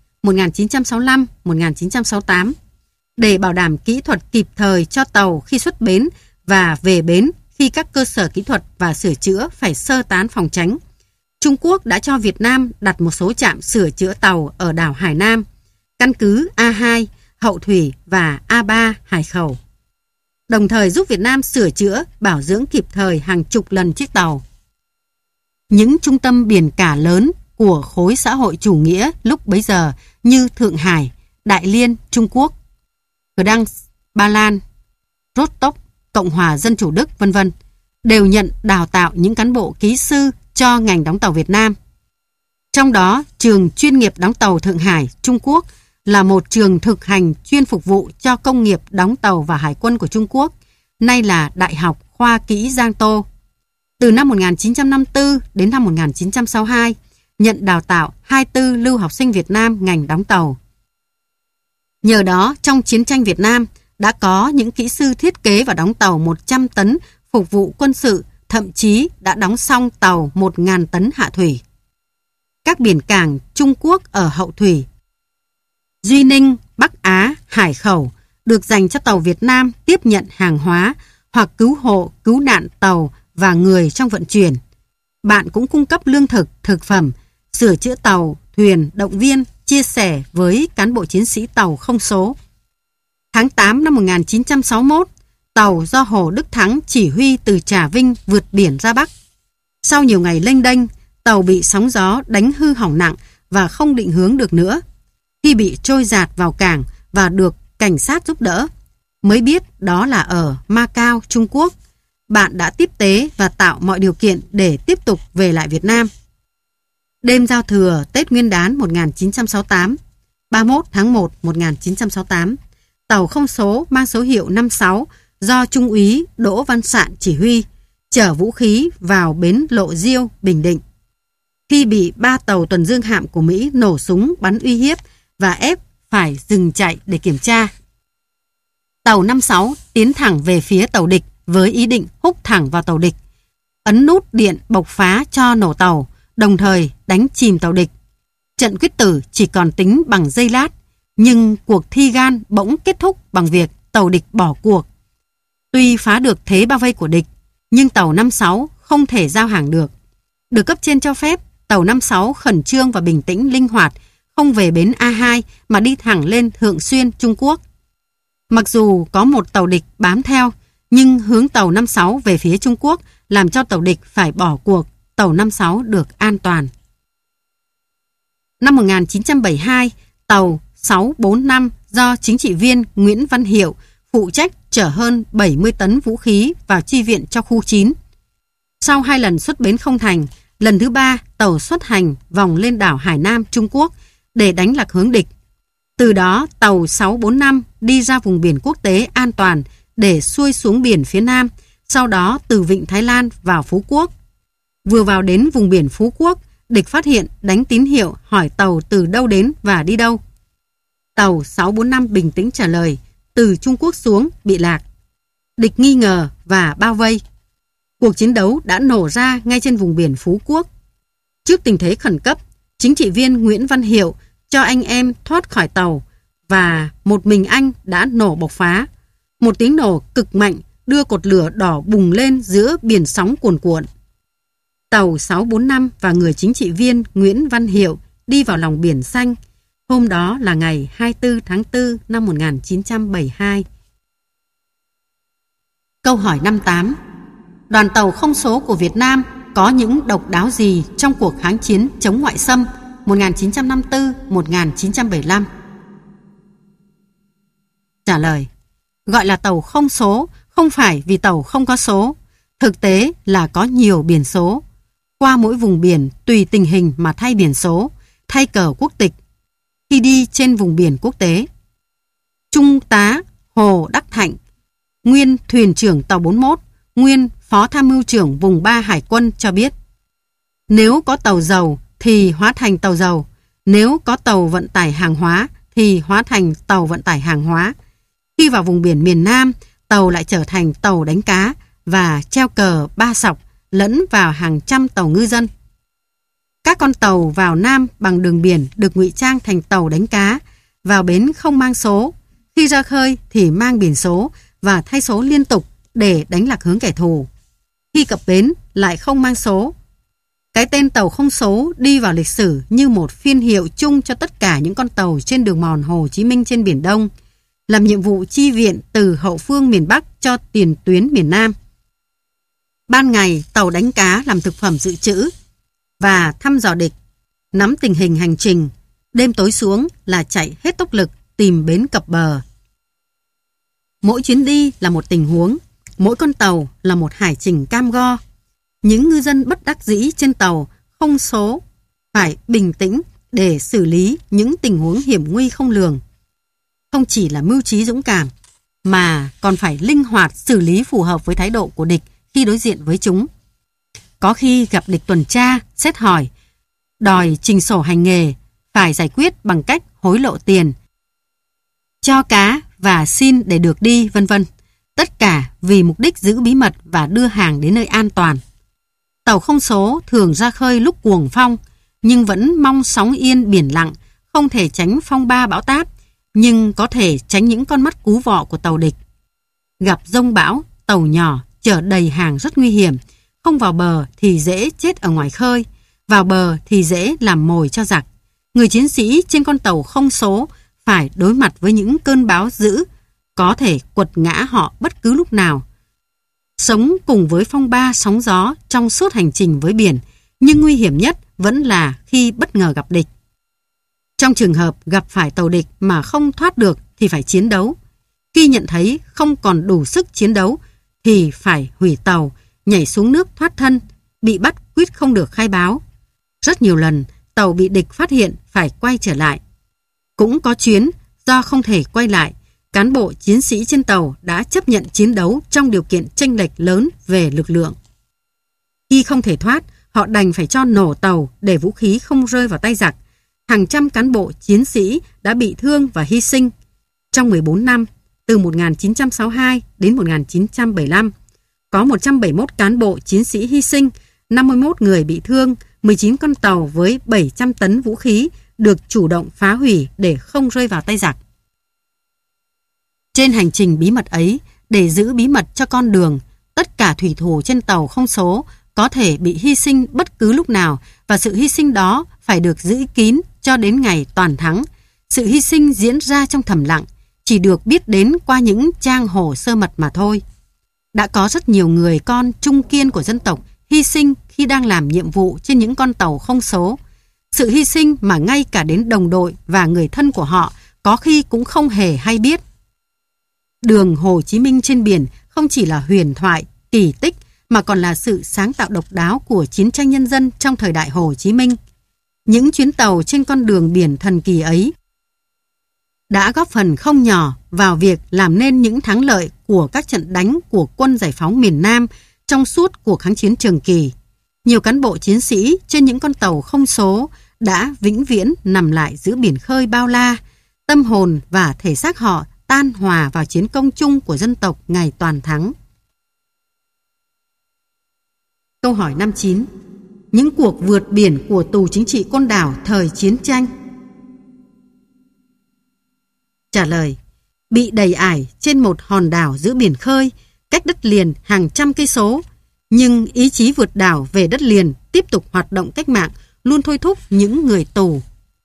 1965-1968, để bảo đảm kỹ thuật kịp thời cho tàu khi xuất bến và về bến khi các cơ sở kỹ thuật và sửa chữa phải sơ tán phòng tránh, Trung Quốc đã cho Việt Nam đặt một số trạm sửa chữa tàu ở đảo Hải Nam, căn cứ A2, Hậu Thủy và A3 Hải Khẩu, đồng thời giúp Việt Nam sửa chữa, bảo dưỡng kịp thời hàng chục lần chiếc tàu. Những trung tâm biển cả lớn của khối xã hội chủ nghĩa lúc bấy giờ như Thượng Hải, Đại Liên, Trung Quốc, Gdansk, Ba Lan, Rostov, Cộng hòa Dân chủ Đức, v.v. đều nhận đào tạo những cán bộ kỹ sư cho ngành đóng tàu Việt Nam. Trong đó, trường chuyên nghiệp đóng tàu Thượng Hải, Trung Quốc là một trường thực hành chuyên phục vụ cho công nghiệp đóng tàu và hải quân của Trung Quốc, nay là Đại học Khoa Kỹ Giang Tô. Từ năm 1954 đến năm 1962, nhận đào tạo 24 lưu học sinh Việt Nam ngành đóng tàu. Nhờ đó, trong chiến tranh Việt Nam đã có những kỹ sư thiết kế và đóng tàu 100 tấn phục vụ quân sự, thậm chí đã đóng xong tàu 1.000 tấn hạ thủy. Các biển cảng Trung Quốc ở Hậu Thủy, Duy Ninh, Bắc Á, Hải Khẩu được dành cho tàu Việt Nam tiếp nhận hàng hóa hoặc cứu hộ, cứu nạn tàu và người trong vận chuyển. Bạn cũng cung cấp lương thực, thực phẩm, sửa chữa tàu, thuyền, động viên, chia sẻ với cán bộ chiến sĩ tàu không số. Tháng 8 năm 1961, tàu do Hồ Đức Thắng chỉ huy từ Trà Vinh vượt biển ra Bắc. Sau nhiều ngày lênh đênh, tàu bị sóng gió đánh hư hỏng nặng và không định hướng được nữa. Khi bị trôi dạt vào cảng và được cảnh sát giúp đỡ, mới biết đó là ở Macau, Trung Quốc, bạn đã tiếp tế và tạo mọi điều kiện để tiếp tục về lại Việt Nam. Đêm giao thừa Tết Nguyên đán 1968, 31 tháng 1 1968, tàu không số mang số hiệu 56 do Trung úy Đỗ Văn Sạn chỉ huy, chở vũ khí vào bến Lộ Diêu, Bình Định. Khi bị 3 tàu tuần dương hạm của Mỹ nổ súng bắn uy hiếp và ép phải dừng chạy để kiểm tra, tàu 56 tiến thẳng về phía tàu địch với ý định húc thẳng vào tàu địch, ấn nút điện bộc phá cho nổ tàu, đồng thời đánh chìm tàu địch. Trận quyết tử chỉ còn tính bằng giây lát, nhưng cuộc thi gan bỗng kết thúc bằng việc tàu địch bỏ cuộc. Tuy phá được thế bao vây của địch, nhưng tàu 56 không thể giao hàng được. Được cấp trên cho phép, tàu 56 khẩn trương và bình tĩnh linh hoạt, không về bến A2 mà đi thẳng lên Thượng Xuyên, Trung Quốc. Mặc dù có một tàu địch bám theo, nhưng hướng tàu 56 về phía Trung Quốc làm cho tàu địch phải bỏ cuộc, tàu 56 được an toàn. Năm 1972, tàu 645 do chính trị viên Nguyễn Văn Hiệu phụ trách chở hơn 70 tấn vũ khí vào chi viện cho khu 9. Sau 2 lần xuất bến không thành, lần thứ 3 tàu xuất hành vòng lên đảo Hải Nam, Trung Quốc để đánh lạc hướng địch. Từ đó, tàu 645 đi ra vùng biển quốc tế an toàn để xuôi xuống biển phía Nam, sau đó từ Vịnh Thái Lan vào Phú Quốc. Vừa vào đến vùng biển Phú Quốc, địch phát hiện, đánh tín hiệu hỏi tàu từ đâu đến và đi đâu. Tàu 645 bình tĩnh trả lời, từ Trung Quốc xuống, bị lạc. Địch nghi ngờ và bao vây. Cuộc chiến đấu đã nổ ra ngay trên vùng biển Phú Quốc. Trước tình thế khẩn cấp, chính trị viên Nguyễn Văn Hiệu cho anh em thoát khỏi tàu và một mình anh đã nổ bộc phá. Một tiếng nổ cực mạnh đưa cột lửa đỏ bùng lên giữa biển sóng cuồn cuộn. Tàu 645 và người chính trị viên Nguyễn Văn Hiệu đi vào lòng biển xanh. Hôm đó là ngày 24 tháng 4 năm 1972. Câu hỏi 58. Đoàn tàu không số của Việt Nam có những độc đáo gì trong cuộc kháng chiến chống ngoại xâm 1954-1975? Trả lời. Gọi là tàu không số không phải vì tàu không có số. Thực tế là có nhiều biển số. Qua mỗi vùng biển tùy tình hình mà thay biển số, thay cờ quốc tịch. Khi đi trên vùng biển quốc tế, Trung tá Hồ Đắc Thạnh, nguyên thuyền trưởng tàu 41, nguyên phó tham mưu trưởng vùng 3 Hải quân cho biết, nếu có tàu dầu thì hóa thành tàu dầu, nếu có tàu vận tải hàng hóa thì hóa thành tàu vận tải hàng hóa. Khi vào vùng biển miền Nam, tàu lại trở thành tàu đánh cá và treo cờ 3 sọc lẫn vào hàng trăm tàu ngư dân. Các con tàu vào Nam bằng đường biển được ngụy trang thành tàu đánh cá, vào bến không mang số, khi ra khơi thì mang biển số và thay số liên tục để đánh lạc hướng kẻ thù. Khi cập bến lại không mang số. Cái tên tàu không số đi vào lịch sử như một phiên hiệu chung cho tất cả những con tàu trên đường mòn Hồ Chí Minh trên Biển Đông, làm nhiệm vụ chi viện từ hậu phương miền Bắc cho tiền tuyến miền Nam. Ban ngày, tàu đánh cá làm thực phẩm dự trữ và thăm dò địch, nắm tình hình hành trình. Đêm tối xuống là chạy hết tốc lực tìm bến cập bờ. Mỗi chuyến đi là một tình huống, mỗi con tàu là một hải trình cam go. Những ngư dân bất đắc dĩ trên tàu không số phải bình tĩnh để xử lý những tình huống hiểm nguy không lường. Không chỉ là mưu trí dũng cảm, mà còn phải linh hoạt xử lý phù hợp với thái độ của địch khi đối diện với chúng. Có khi gặp địch tuần tra, xét hỏi, đòi trình sổ hành nghề, phải giải quyết bằng cách hối lộ tiền, cho cá và xin để được đi, vân vân. Tất cả vì mục đích giữ bí mật và đưa hàng đến nơi an toàn. Tàu không số thường ra khơi lúc cuồng phong, nhưng vẫn mong sóng yên biển lặng, không thể tránh phong ba bão táp, nhưng có thể tránh những con mắt cú vọ của tàu địch. Gặp dông bão, tàu nhỏ chở đầy hàng rất nguy hiểm, không vào bờ thì dễ chết ở ngoài khơi, vào bờ thì dễ làm mồi cho giặc. Người chiến sĩ trên con tàu không số phải đối mặt với những cơn bão dữ, có thể quật ngã họ bất cứ lúc nào. Sống cùng với phong ba sóng gió trong suốt hành trình với biển, nhưng nguy hiểm nhất vẫn là khi bất ngờ gặp địch. Trong trường hợp gặp phải tàu địch mà không thoát được thì phải chiến đấu. Khi nhận thấy không còn đủ sức chiến đấu thì phải hủy tàu, nhảy xuống nước thoát thân, bị bắt quyết không được khai báo. Rất nhiều lần tàu bị địch phát hiện phải quay trở lại. Cũng có chuyến do không thể quay lại, cán bộ chiến sĩ trên tàu đã chấp nhận chiến đấu trong điều kiện chênh lệch lớn về lực lượng. Khi không thể thoát, họ đành phải cho nổ tàu để vũ khí không rơi vào tay giặc. Hàng trăm cán bộ chiến sĩ đã bị thương và hy sinh. Trong 14 năm, từ 1962 đến 1975, có 171 cán bộ chiến sĩ hy sinh, 51 người bị thương, 19 con tàu với 700 tấn vũ khí được chủ động phá hủy để không rơi vào tay giặc. Trên hành trình bí mật ấy, để giữ bí mật cho con đường, tất cả thủy thủ trên tàu không số có thể bị hy sinh bất cứ lúc nào, và sự hy sinh đó phải được giữ kín cho đến ngày toàn thắng. Sự hy sinh diễn ra trong thầm lặng, chỉ được biết đến qua những trang hồ sơ mật mà thôi. Đã có rất nhiều người con trung kiên của dân tộc hy sinh khi đang làm nhiệm vụ trên những con tàu không số. Sự hy sinh mà ngay cả đến đồng đội và người thân của họ có khi cũng không hề hay biết. Đường Hồ Chí Minh trên biển không chỉ là huyền thoại, kỳ tích, mà còn là sự sáng tạo độc đáo của chiến tranh nhân dân trong thời đại Hồ Chí Minh. Những chuyến tàu trên con đường biển thần kỳ ấy đã góp phần không nhỏ vào việc làm nên những thắng lợi của các trận đánh của quân giải phóng miền Nam trong suốt cuộc kháng chiến Trường Kỳ. Nhiều cán bộ chiến sĩ trên những con tàu không số đã vĩnh viễn nằm lại giữa biển khơi bao la, tâm hồn và thể xác họ tan hòa vào chiến công chung của dân tộc ngày toàn thắng. Câu hỏi 59. Những cuộc vượt biển của tù chính trị Côn Đảo thời chiến tranh. Trả lời: bị đầy ải trên một hòn đảo giữa biển khơi, cách đất liền hàng trăm cây số, nhưng ý chí vượt đảo về đất liền tiếp tục hoạt động cách mạng luôn thôi thúc những người tù.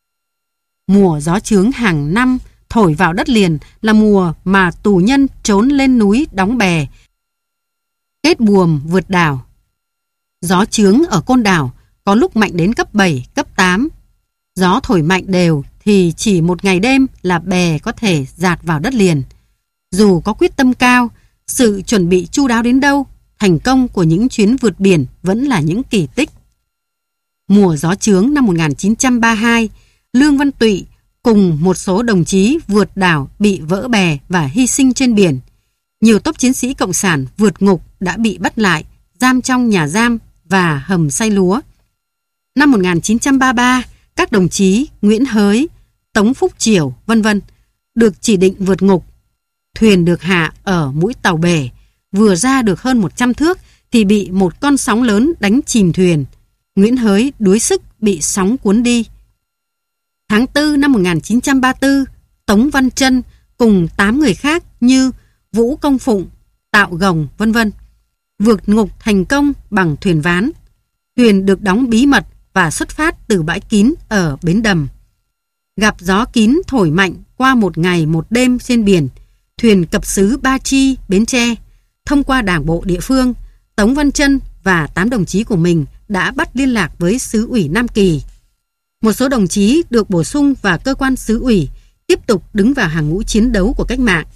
Mùa gió chướng hàng năm thổi vào đất liền là mùa mà tù nhân trốn lên núi đóng bè, kết buồm vượt đảo. Gió chướng ở Côn Đảo có lúc mạnh đến cấp 7, cấp 8. Gió thổi mạnh đều thì chỉ một ngày đêm là bè có thể dạt vào đất liền. Dù có quyết tâm cao, sự chuẩn bị chu đáo đến đâu, thành công của những chuyến vượt biển vẫn là những kỳ tích. Mùa gió chướng năm 1932, Lương Văn Tụy cùng một số đồng chí vượt đảo bị vỡ bè và hy sinh trên biển. Nhiều tốp chiến sĩ cộng sản vượt ngục đã bị bắt lại, giam trong nhà giam và hầm xay lúa. Năm 1933, các đồng chí Nguyễn Hới, Tống Phúc Triểu, v.v. được chỉ định vượt ngục. Thuyền được hạ ở mũi tàu bể, vừa ra được hơn 100 thước thì bị một con sóng lớn đánh chìm thuyền. Nguyễn Hới đuối sức bị sóng cuốn đi. Tháng 4 năm 1934, Tống Văn Trân cùng 8 người khác như Vũ Công Phụng, Tạo Gồng, v.v. vượt ngục thành công bằng thuyền ván. Thuyền được đóng bí mật và xuất phát từ bãi kín ở Bến Đầm. Gặp gió kín thổi mạnh qua một ngày một đêm trên biển, thuyền cập xứ Ba Chi, Bến Tre. Thông qua đảng bộ địa phương, Tống Văn Trân và 8 đồng chí của mình đã bắt liên lạc với xứ ủy Nam Kỳ. Một số đồng chí được bổ sung vào cơ quan xứ ủy, tiếp tục đứng vào hàng ngũ chiến đấu của cách mạng.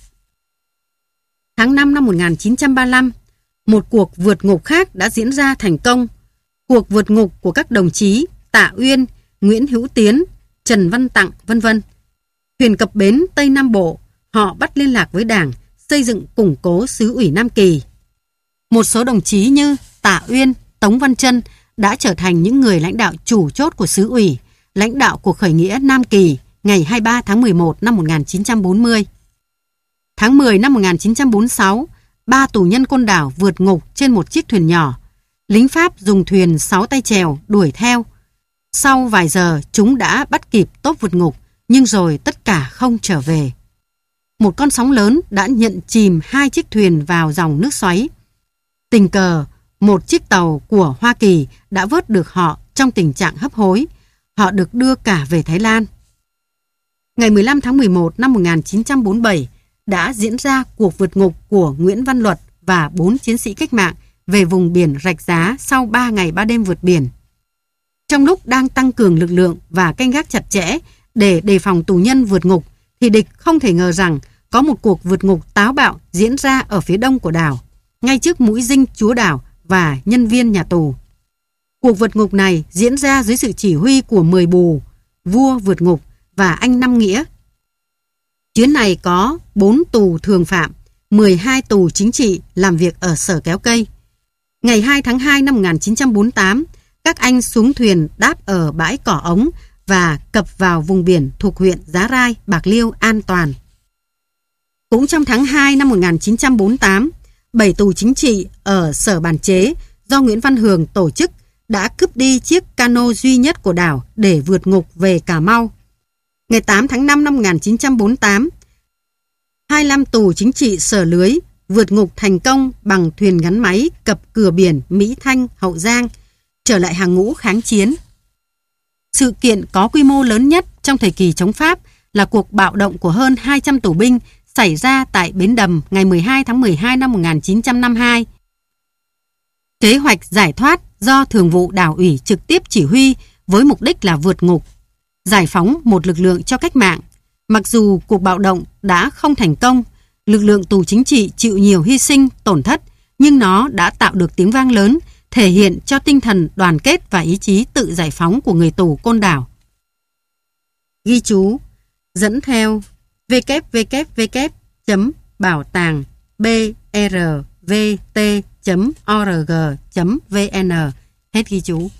Tháng 5 năm 1935, một cuộc vượt ngục khác đã diễn ra thành công. Cuộc vượt ngục của các đồng chí Tạ Uyên, Nguyễn Hữu Tiến, Trần Văn Tặng, v.v. Thuyền cập bến Tây Nam Bộ, họ bắt liên lạc với Đảng, xây dựng củng cố xứ ủy Nam Kỳ. Một số đồng chí như Tạ Uyên, Tống Văn Trân đã trở thành những người lãnh đạo chủ chốt của xứ ủy, lãnh đạo cuộc khởi nghĩa Nam Kỳ ngày 23 tháng 11 năm 1940. Tháng 10 năm 1946, 3 tù nhân Côn Đảo vượt ngục trên một chiếc thuyền nhỏ. Lính Pháp dùng thuyền 6 tay chèo đuổi theo. Sau vài giờ, chúng đã bắt kịp tốp vượt ngục, nhưng rồi tất cả không trở về. Một con sóng lớn đã nhận chìm 2 chiếc thuyền vào dòng nước xoáy. Tình cờ, một chiếc tàu của Hoa Kỳ đã vớt được họ trong tình trạng hấp hối. Họ được đưa cả về Thái Lan. Ngày 15 tháng 11 năm 1947 đã diễn ra cuộc vượt ngục của Nguyễn Văn Luật và 4 chiến sĩ cách mạng về vùng biển Rạch Giá sau 3 ngày 3 đêm vượt biển. Trong lúc đang tăng cường lực lượng và canh gác chặt chẽ để đề phòng tù nhân vượt ngục, thì địch không thể ngờ rằng có một cuộc vượt ngục táo bạo diễn ra ở phía đông của đảo, ngay trước mũi dinh chúa đảo và nhân viên nhà tù. Cuộc vượt ngục này diễn ra dưới sự chỉ huy của 10 bù, vua vượt ngục và anh Năm Nghĩa. Chuyến này có 4 tù thường phạm, 12 tù chính trị làm việc ở sở kéo cây. Ngày 2 tháng 2 năm 1948, các anh xuống thuyền đáp ở bãi Cỏ Ống và cập vào vùng biển thuộc huyện Giá Rai, Bạc Liêu an toàn. Cũng trong tháng 2 năm 1948, 7 tù chính trị ở sở Bản Chế do Nguyễn Văn Hường tổ chức đã cướp đi chiếc cano duy nhất của đảo để vượt ngục về Cà Mau. Ngày 8 tháng 5 năm 1948, 25 tù chính trị sở lưới vượt ngục thành công bằng thuyền gắn máy cập cửa biển Mỹ Thanh, Hậu Giang, trở lại hàng ngũ kháng chiến. Sự kiện có quy mô lớn nhất trong thời kỳ chống Pháp là cuộc bạo động của hơn 200 tù binh xảy ra tại Bến Đầm ngày 12 tháng 12 năm 1952. Kế hoạch giải thoát do Thường vụ Đảng ủy trực tiếp chỉ huy với mục đích là vượt ngục, giải phóng một lực lượng cho cách mạng. Mặc dù cuộc bạo động đã không thành công, lực lượng tù chính trị chịu nhiều hy sinh, tổn thất, nhưng nó đã tạo được tiếng vang lớn, thể hiện cho tinh thần đoàn kết và ý chí tự giải phóng của người tù Côn Đảo. Ghi chú, dẫn theo www.bảo tàng brvt.org.vn. Hết ghi chú.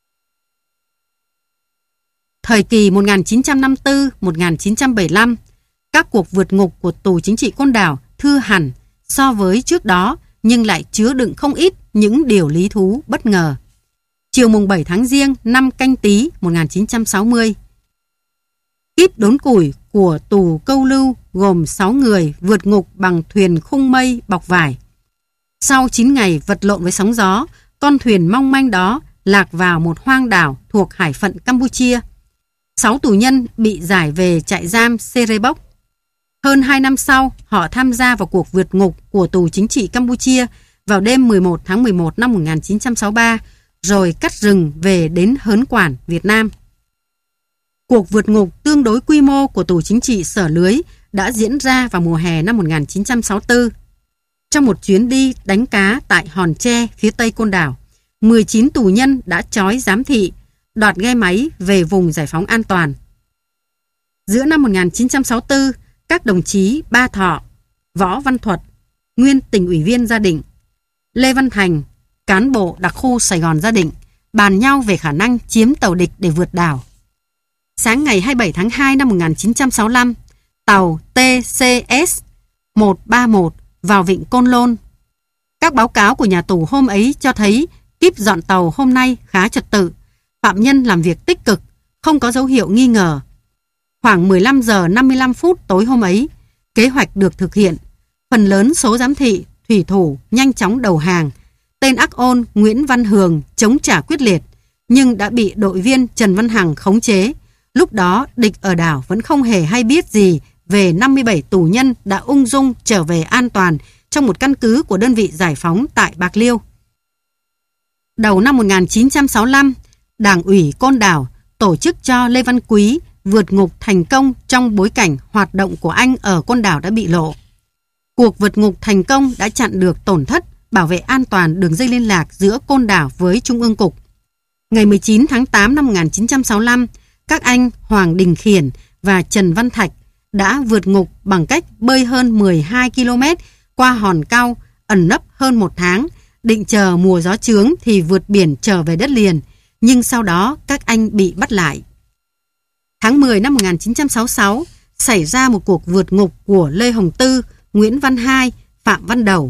Thời kỳ 1954-1975, các cuộc vượt ngục của tù chính trị Côn Đảo thưa hẳn so với trước đó, nhưng lại chứa đựng không ít những điều lý thú bất ngờ. Chiều mùng 7 tháng Giêng năm Canh Tý 1960, kíp đốn củi của tù Câu Lưu gồm 6 người vượt ngục bằng thuyền khung mây bọc vải. Sau 9 ngày vật lộn với sóng gió, con thuyền mong manh đó lạc vào một hoang đảo thuộc hải phận Campuchia. 6 tù nhân bị giải về trại giam Serebok. Hơn 2 năm sau, họ tham gia vào cuộc vượt ngục của tù chính trị Campuchia vào đêm 11 tháng 11 năm 1963, rồi cắt rừng về đến Hớn Quản, Việt Nam. Cuộc vượt ngục tương đối quy mô của tù chính trị Sở Lưới đã diễn ra vào mùa hè năm 1964. Trong một chuyến đi đánh cá tại Hòn Tre, phía tây Côn Đảo, 19 tù nhân đã trói giám thị, đoạt ghe máy về vùng giải phóng an toàn. Giữa năm 1964, các đồng chí Ba Thọ, Võ Văn Thuật, nguyên tỉnh ủy viên Gia Định, Lê Văn Thành, cán bộ đặc khu Sài Gòn Gia Định, bàn nhau về khả năng chiếm tàu địch để vượt đảo. Sáng ngày 27 tháng 2 năm 1965, tàu TCS 131 vào vịnh Côn Lôn. Các báo cáo của nhà tù hôm ấy cho thấy kíp dọn tàu hôm nay khá trật tự, phạm nhân làm việc tích cực, không có dấu hiệu nghi ngờ. Khoảng 15 giờ 55 phút tối hôm ấy, kế hoạch được thực hiện. Phần lớn số giám thị, thủy thủ nhanh chóng đầu hàng. Tên ác ôn Nguyễn Văn Hường chống trả quyết liệt, nhưng đã bị đội viên Trần Văn Hằng khống chế. Lúc đó, địch ở đảo vẫn không hề hay biết gì về 57 tù nhân đã ung dung trở về an toàn trong một căn cứ của đơn vị giải phóng tại Bạc Liêu. Đầu năm 1965, Đảng ủy Côn Đảo tổ chức cho Lê Văn Quý vượt ngục thành công trong bối cảnh hoạt động của anh ở Côn Đảo đã bị lộ. Cuộc vượt ngục thành công đã chặn được tổn thất, bảo vệ an toàn đường dây liên lạc giữa Côn Đảo với Trung ương Cục. Ngày 19 tháng 8 năm 1965, các anh Hoàng Đình Khiển và Trần Văn Thạch đã vượt ngục bằng cách bơi hơn 12 km qua hòn cau, ẩn nấp hơn 1 tháng, định chờ mùa gió chướng thì vượt biển trở về đất liền, nhưng sau đó các anh bị bắt lại. Tháng 10 năm 1966, xảy ra một cuộc vượt ngục của Lê Hồng Tư, Nguyễn Văn Hai, Phạm Văn Đầu.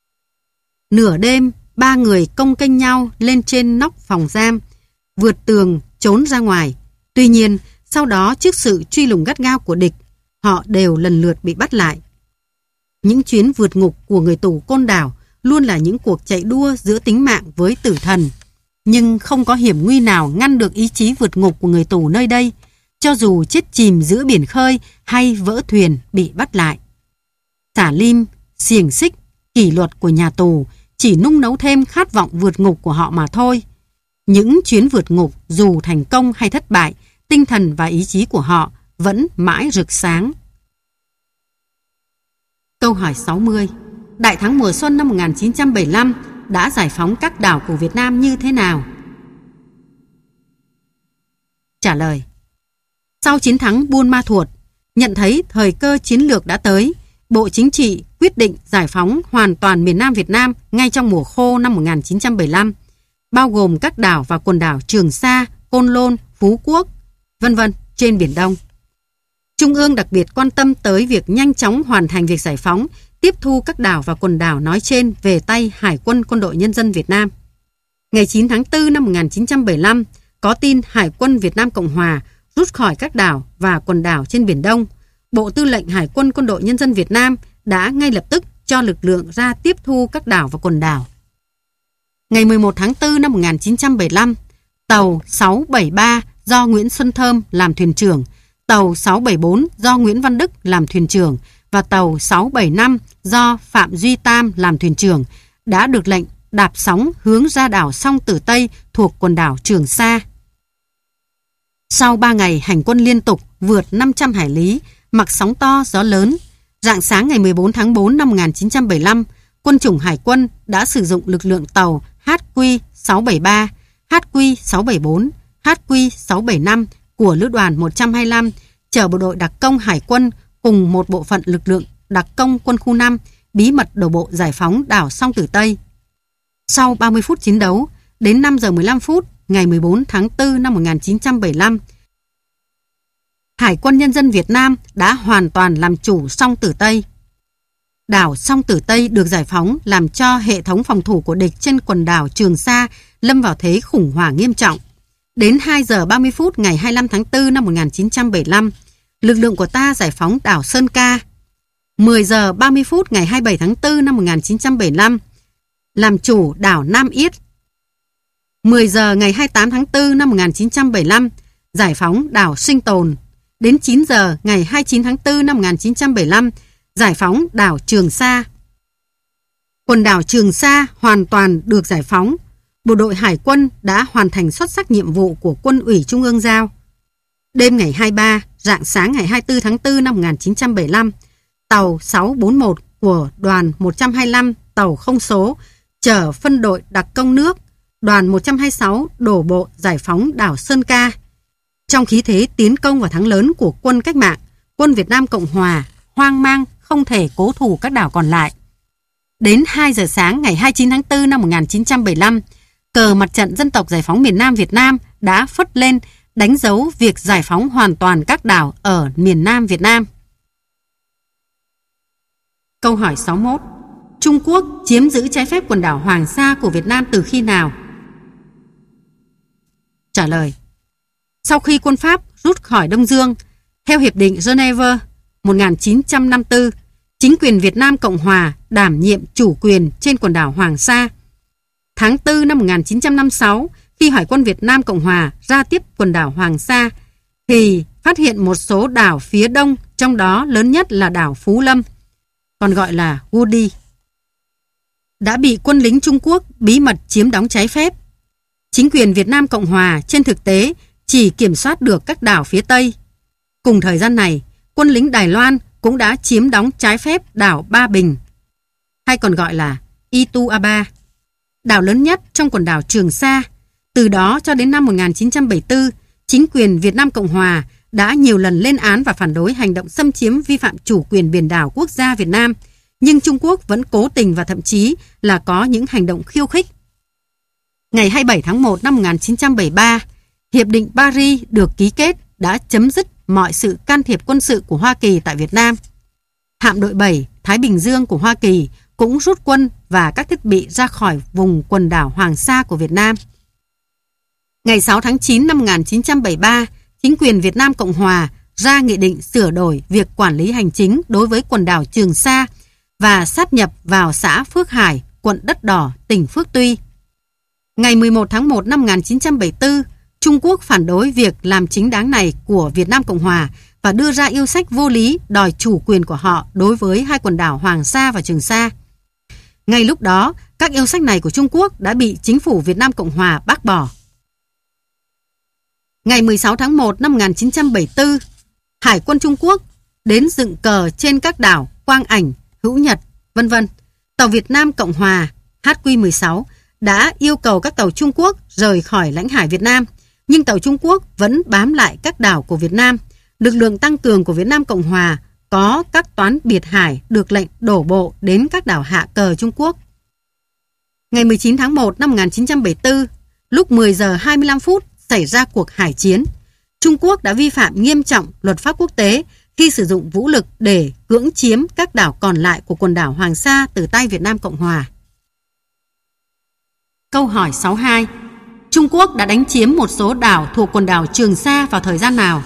Nửa đêm, 3 người cong kênh nhau lên trên nóc phòng giam, vượt tường trốn ra ngoài. Tuy nhiên, sau đó trước sự truy lùng gắt gao của địch, họ đều lần lượt bị bắt lại. Những chuyến vượt ngục của người tù Côn Đảo luôn là những cuộc chạy đua giữa tính mạng với tử thần. Nhưng không có hiểm nguy nào ngăn được ý chí vượt ngục của người tù nơi đây, cho dù chết chìm giữa biển khơi hay vỡ thuyền bị bắt lại. Xả lim, xiềng xích, kỷ luật của nhà tù chỉ nung nấu thêm khát vọng vượt ngục của họ mà thôi. Những chuyến vượt ngục dù thành công hay thất bại, tinh thần và ý chí của họ vẫn mãi rực sáng. Câu hỏi 60. Đại thắng mùa xuân năm 1975 đã giải phóng các đảo của Việt Nam như thế nào? Trả lời. Sau chiến thắng Buôn Ma Thuột, nhận thấy thời cơ chiến lược đã tới, Bộ Chính trị quyết định giải phóng hoàn toàn miền Nam Việt Nam ngay trong mùa khô năm 1975, bao gồm các đảo và quần đảo Trường Sa, Côn Lôn, Phú Quốc, v.v. trên Biển Đông. Trung ương đặc biệt quan tâm tới việc nhanh chóng hoàn thành việc giải phóng, tiếp thu các đảo và quần đảo nói trên về tay Hải quân Quân đội Nhân dân Việt Nam. Ngày 9 tháng 4 năm 1975, có tin Hải quân Việt Nam Cộng Hòa rút khỏi các đảo và quần đảo trên Biển Đông. Bộ Tư lệnh Hải quân Quân đội Nhân dân Việt Nam đã ngay lập tức cho lực lượng ra tiếp thu các đảo và quần đảo. Ngày 11 tháng 4 năm 1975, tàu 673 do Nguyễn Xuân Thơm làm thuyền trưởng, tàu 674 do Nguyễn Văn Đức làm thuyền trưởng và tàu 675 do Phạm Duy Tam làm thuyền trưởng đã được lệnh đạp sóng hướng ra đảo Song Tử Tây thuộc quần đảo Trường Sa. Sau 3 ngày hành quân liên tục vượt 500 hải lý, mặc sóng to gió lớn, rạng sáng ngày 14 tháng 4 năm 1975, quân chủng Hải quân đã sử dụng lực lượng tàu HQ-673, HQ-674, HQ-675 của Lữ đoàn 125 chở bộ đội đặc công Hải quân cùng một bộ phận lực lượng đặc công quân khu 5 bí mật đổ bộ giải phóng đảo Song Tử Tây. Sau 30 phút chiến đấu, đến 5 giờ 15 phút ngày 14 tháng 4 năm 1975, Hải quân Nhân dân Việt Nam đã hoàn toàn làm chủ Song Tử Tây. Đảo Song Tử Tây được giải phóng làm cho hệ thống phòng thủ của địch trên quần đảo Trường Sa lâm vào thế khủng hoảng nghiêm trọng. Đến 2 giờ 30 phút ngày 25 tháng 4 năm 1975, lực lượng của ta giải phóng đảo Sơn Ca. 10 giờ 30 phút ngày 27 tháng 4 năm 1975, làm chủ đảo Nam Yết. 10 giờ ngày 28 tháng 4 năm 1975, giải phóng đảo Sinh Tồn. Đến 9 giờ ngày 29 tháng 4 năm 1975, giải phóng đảo Trường Sa. Quần đảo Trường Sa hoàn toàn được giải phóng. Bộ đội Hải quân đã hoàn thành xuất sắc nhiệm vụ của Quân ủy Trung ương giao. Đêm ngày 23, rạng sáng ngày 24 tháng 4 năm 1975, tàu 641 của đoàn 125 tàu không số chở phân đội đặc công nước, đoàn 126 đổ bộ giải phóng đảo Sơn Ca. Trong khí thế tiến công và thắng lớn của quân cách mạng, quân Việt Nam Cộng Hòa hoang mang không thể cố thủ các đảo còn lại. Đến 2 giờ sáng ngày 29 tháng 4 năm 1975, cờ mặt trận dân tộc giải phóng miền Nam Việt Nam đã phất lên đánh dấu việc giải phóng hoàn toàn các đảo ở miền Nam Việt Nam. Câu hỏi 61. Trung Quốc chiếm giữ trái phép quần đảo Hoàng Sa của Việt Nam từ khi nào? Trả lời. Sau khi quân Pháp rút khỏi Đông Dương, theo Hiệp định Geneva 1954, chính quyền Việt Nam Cộng Hòa đảm nhiệm chủ quyền trên quần đảo Hoàng Sa. Tháng 4 năm 1956, khi Hải quân Việt Nam Cộng Hòa ra tiếp quần đảo Hoàng Sa, thì phát hiện một số đảo phía đông, trong đó lớn nhất là đảo Phú Lâm, còn gọi là Woody, đã bị quân lính Trung Quốc bí mật chiếm đóng trái phép. Chính quyền Việt Nam Cộng Hòa trên thực tế chỉ kiểm soát được các đảo phía Tây. Cùng thời gian này, quân lính Đài Loan cũng đã chiếm đóng trái phép đảo Ba Bình, hay còn gọi là Ituaba, đảo lớn nhất trong quần đảo Trường Sa. Từ đó cho đến năm 1974, chính quyền Việt Nam Cộng Hòa đã nhiều lần lên án và phản đối hành động xâm chiếm vi phạm chủ quyền biển đảo quốc gia Việt Nam, nhưng Trung Quốc vẫn cố tình và thậm chí là có những hành động khiêu khích. Ngày 27 tháng 1 năm 1973, Hiệp định Paris được ký kết đã chấm dứt mọi sự can thiệp quân sự của Hoa Kỳ tại Việt Nam. Hạm đội 7 Thái Bình Dương của Hoa Kỳ cũng rút quân và các thiết bị ra khỏi vùng quần đảo Hoàng Sa của Việt Nam. Ngày 6 tháng 9 năm 1973, chính quyền Việt Nam Cộng Hòa ra nghị định sửa đổi việc quản lý hành chính đối với quần đảo Trường Sa và sáp nhập vào xã Phước Hải, quận Đất Đỏ, tỉnh Phước Tuy. Ngày 11 tháng 1 năm 1974, Trung Quốc phản đối việc làm chính đáng này của Việt Nam Cộng Hòa và đưa ra yêu sách vô lý đòi chủ quyền của họ đối với hai quần đảo Hoàng Sa và Trường Sa. Ngay lúc đó, các yêu sách này của Trung Quốc đã bị chính phủ Việt Nam Cộng Hòa bác bỏ. Ngày 16 tháng 1 năm 1974, Hải quân Trung Quốc đến dựng cờ trên các đảo Quang Ảnh, Hữu Nhật, v.v. Tàu Việt Nam Cộng Hòa HQ-16 đã yêu cầu các tàu Trung Quốc rời khỏi lãnh hải Việt Nam, nhưng tàu Trung Quốc vẫn bám lại các đảo của Việt Nam. Lực lượng tăng cường của Việt Nam Cộng Hòa có các toán biệt hải được lệnh đổ bộ đến các đảo hạ cờ Trung Quốc. Ngày 19 tháng 1 năm 1974, lúc 10 giờ 25 phút xảy ra cuộc hải chiến. Trung Quốc đã vi phạm nghiêm trọng luật pháp quốc tế khi sử dụng vũ lực để cưỡng chiếm các đảo còn lại của quần đảo Hoàng Sa từ tay Việt Nam Cộng Hòa. Câu hỏi 62. Trung Quốc đã đánh chiếm một số đảo thuộc quần đảo Trường Sa vào thời gian nào?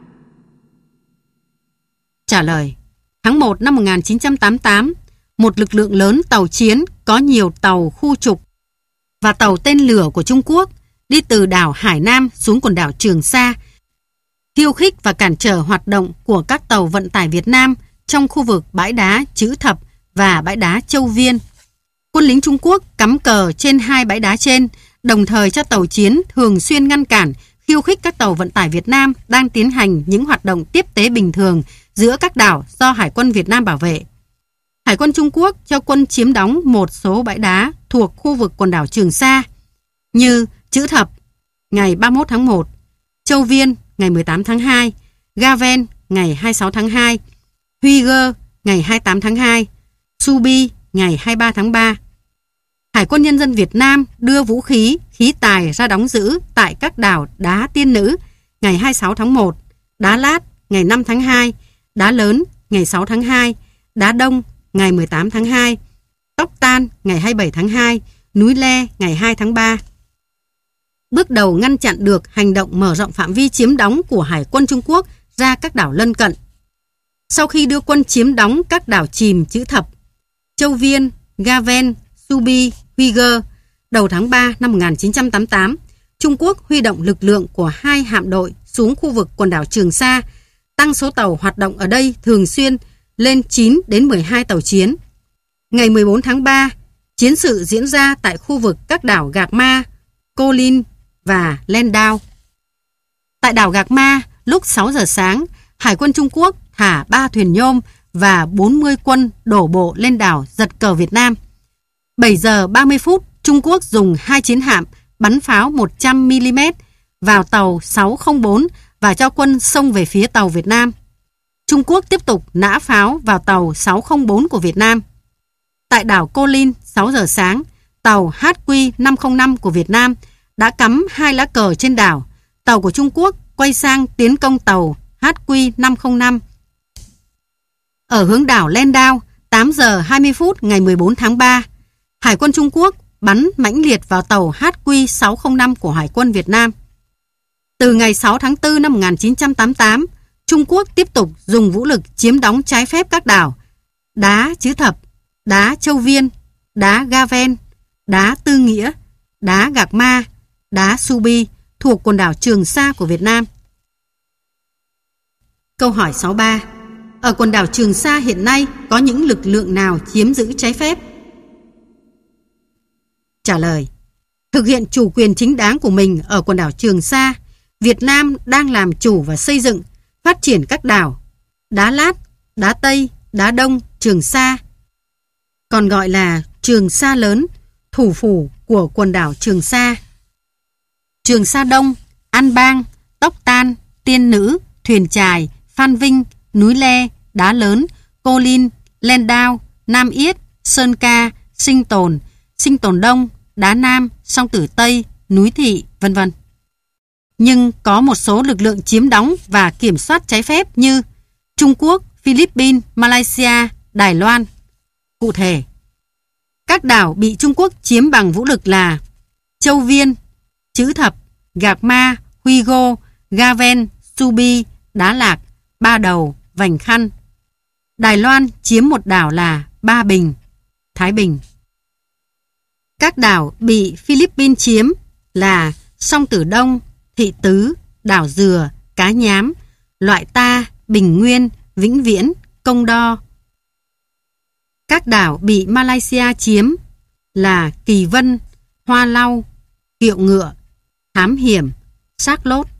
Trả lời. Tháng 1 năm 1988, một lực lượng lớn tàu chiến có nhiều tàu khu trục và tàu tên lửa của Trung Quốc đi từ đảo Hải Nam xuống quần đảo Trường Sa, khiêu khích và cản trở hoạt động của các tàu vận tải Việt Nam trong khu vực bãi đá Chữ Thập và bãi đá Châu Viên. Quân lính Trung Quốc cắm cờ trên hai bãi đá trên, đồng thời cho tàu chiến thường xuyên ngăn cản, khiêu khích các tàu vận tải Việt Nam đang tiến hành những hoạt động tiếp tế bình thường giữa các đảo do Hải quân Việt Nam bảo vệ. Hải quân Trung Quốc cho quân chiếm đóng một số bãi đá thuộc khu vực quần đảo Trường Sa như Chữ Thập ngày 31 tháng 1, Châu Viên ngày 18 tháng 2, Ga Ven ngày 26 tháng 2, Hue ngày 28 tháng 2, Subi ngày 23 tháng 3. Hải quân Nhân dân Việt Nam đưa vũ khí, khí tài ra đóng giữ tại các đảo Đá Tiên Nữ ngày 26 tháng 1, Đá Lát ngày 5 tháng 2, Đá Lớn ngày 6 tháng 2, Đá Đông ngày 18 tháng 2, Tóc Tan ngày 27 tháng 2, Núi Le ngày 2 tháng 3. Bước đầu ngăn chặn được hành động mở rộng phạm vi chiếm đóng của Hải quân Trung Quốc ra các đảo lân cận. Sau khi đưa quân chiếm đóng các đảo chìm chữ thập, Châu Viên, Gaven, Subi, Hue, đầu tháng 3 năm 1988, Trung Quốc huy động lực lượng của 2 hạm đội xuống khu vực quần đảo Trường Sa, tăng số tàu hoạt động ở đây thường xuyên lên 9 đến 12 tàu chiến. Ngày 14 tháng 3, chiến sự diễn ra tại khu vực các đảo Gạc Ma, Cô Linh và Landau. Tại đảo Gạc Ma, lúc 6 giờ sáng, Hải quân Trung Quốc thả 3 thuyền nhôm và 40 quân đổ bộ lên đảo giật cờ Việt Nam. 7 giờ 30 phút, Trung Quốc dùng 2 chiến hạm bắn pháo 100mm vào tàu 604 và cho quân xông về phía tàu Việt Nam. Trung Quốc tiếp tục nã pháo vào tàu 604 của Việt Nam. Tại đảo Cô Linh, 6 giờ sáng, tàu HQ505 của Việt Nam đã cắm 2 lá cờ trên đảo. Tàu của Trung Quốc quay sang tiến công tàu HQ505. Ở hướng đảo Landau, 8 giờ 20 phút ngày 14 tháng 3, Hải quân Trung Quốc bắn mãnh liệt vào tàu HQ605 của Hải quân Việt Nam. Từ ngày 6 tháng 4 năm 1988, Trung Quốc tiếp tục dùng vũ lực chiếm đóng trái phép các đảo Đá Chữ Thập, Đá Châu Viên, Đá Gaven, Đá Tư Nghĩa, Đá Gạc Ma, Đá Subi thuộc quần đảo Trường Sa của Việt Nam. Câu hỏi 63. Ở quần đảo Trường Sa hiện nay có những lực lượng nào chiếm giữ trái phép? Trả lời. Thực hiện chủ quyền chính đáng của mình ở quần đảo Trường Sa, Việt Nam đang làm chủ và xây dựng, phát triển các đảo Đá Lát, Đá Tây, Đá Đông, Trường Sa, còn gọi là Trường Sa Lớn, thủ phủ của quần đảo Trường Sa. Trường Sa Đông, An Bang, Tóc Tan, Tiên Nữ, Thuyền Chài, Phan Vinh, Núi Le, Đá Lớn, Cô Linh, Landau, Nam Yết, Sơn Ca, Sinh Tồn, Sinh Tồn Đông, Đá Nam, Song Tử Tây, Núi Thị, vân vân. Nhưng có một số lực lượng chiếm đóng và kiểm soát trái phép như Trung Quốc, Philippines, Malaysia, Đài Loan. Cụ thể, các đảo bị Trung Quốc chiếm bằng vũ lực là Châu Viên, Chữ Thập, Gạc Ma, Hue, Gaven, Subi, Đá Lạc, Ba Đầu, Vành Khăn. Đài Loan chiếm một đảo là Ba Bình, Thái Bình. Các đảo bị Philippines chiếm là Song Tử Đông, Thị Tứ, Đảo Dừa, Cá Nhám, Loại Ta, Bình Nguyên, Vĩnh Viễn, Công Đo. Các đảo bị Malaysia chiếm là Kỳ Vân, Hoa Lau, Kiệu Ngựa, Thám Hiểm, Xác Lốt.